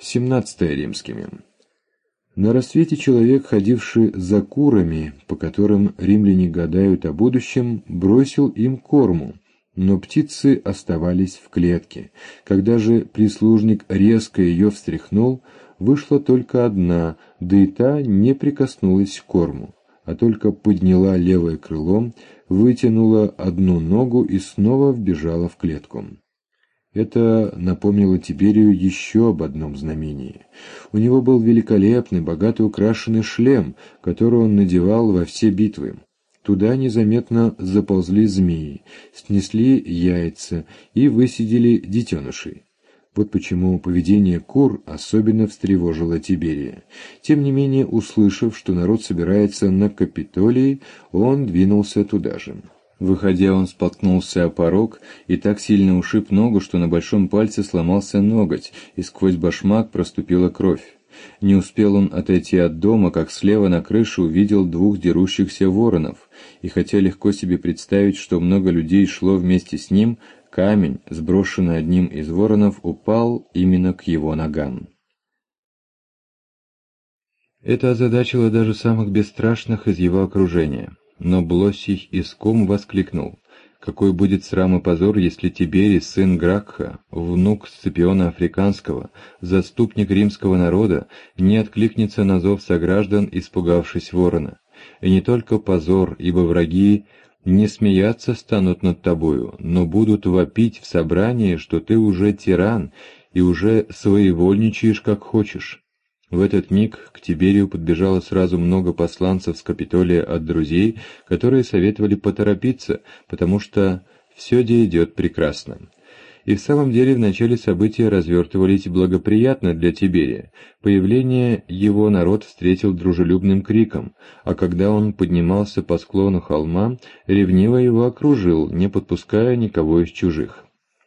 17 римскими. На рассвете человек, ходивший за курами, по которым римляне гадают о будущем, бросил им корму, но птицы оставались в клетке. Когда же прислужник резко ее встряхнул, вышла только одна, да и та не прикоснулась к корму, а только подняла левое крыло, вытянула одну ногу и снова вбежала в клетку. Это напомнило Тиберию еще об одном знамении. У него был великолепный, богато украшенный шлем, который он надевал во все битвы. Туда незаметно заползли змеи, снесли яйца и высидели детенышей. Вот почему поведение кур особенно встревожило Тиберия. Тем не менее, услышав, что народ собирается на Капитолии, он двинулся туда же. Выходя, он споткнулся о порог и так сильно ушиб ногу, что на большом пальце сломался ноготь, и сквозь башмак проступила кровь. Не успел он отойти от дома, как слева на крыше увидел двух дерущихся воронов, и хотя легко себе представить, что много людей шло вместе с ним, камень, сброшенный одним из воронов, упал именно к его ногам. Это озадачило даже самых бесстрашных из его окружения. Но Блоссий иском воскликнул: «Какой будет срам и позор, если Тиберий, сын Гракха, внук Сципиона Африканского, заступник римского народа, не откликнется на зов сограждан, испугавшись ворона? И не только позор, ибо враги не смеяться станут над тобою, но будут вопить в собрании, что ты уже тиран и уже своевольничаешь, как хочешь». В этот миг к Тиберию подбежало сразу много посланцев с Капитолия от друзей, которые советовали поторопиться, потому что все идет прекрасно. И в самом деле в начале события развертывались благоприятно для Тиберия. Появление его народ встретил дружелюбным криком, а когда он поднимался по склону холма, ревниво его окружил, не подпуская никого из чужих.